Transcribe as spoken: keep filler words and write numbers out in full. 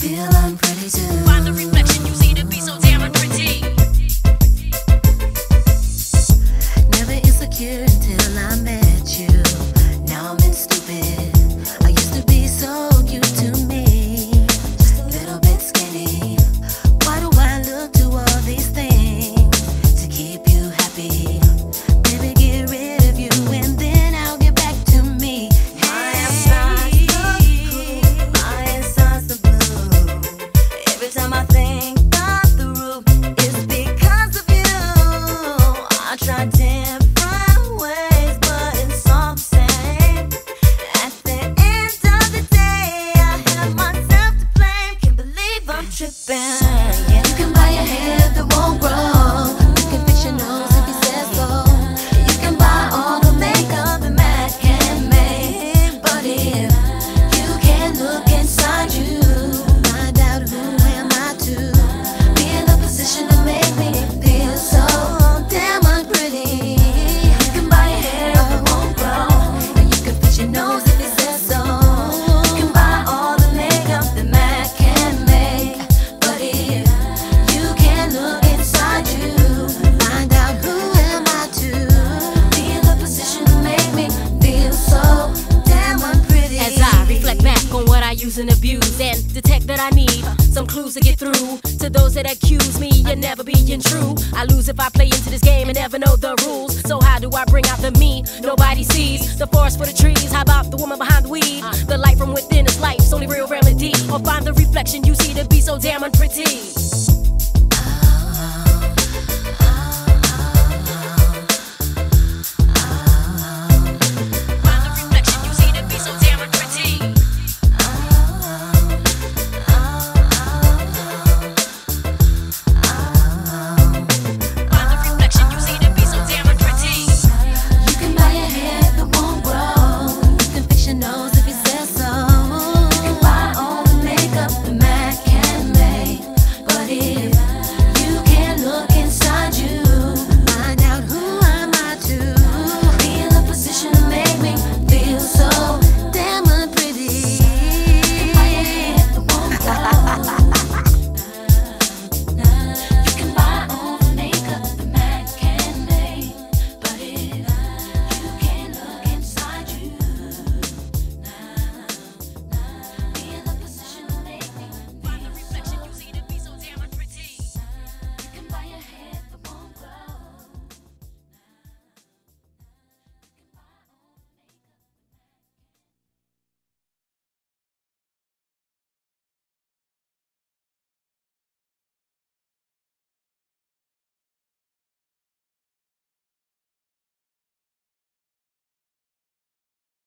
feel I'm pretty too. Find the reflection you see to be so damn pretty. Never insecure until I met you. Now I'm in stupid. I used to be so cute to me, just a little bit skinny. Why do I look to all these things to keep you happy? Baby, get rid of you and then I'll get back to me. My inside's blue, my inside's blue. Every time I think I'm through, it's because of you. I tried different ways, but it's all the same. At the end of the day, I have myself to blame. Can't believe I'm tripping. You can buy a hair that won't grow. You can fix your nose if you said so. You can buy all the makeup that Mac can make, but if you can't look inside you, find out who am I to be in the position to make me feel so damn unpretty. You can buy a hair that won't grow, and you can fix your nose if you said so. You can buy all the makeup that Mac can make, but if you can't look inside you, find out who am I to be in the position to make me feel so damn unpretty. As I reflect back on what I use and abuse and detect that I need some clues to get through to those that accuse me of never being true. I lose if I play into this game and never know the rules. So how do I bring out the me nobody sees? The forest for the trees, how about the woman behind the weed? The light from within is life's only real remedy. Or find the reflection you see to be so damn unpretty.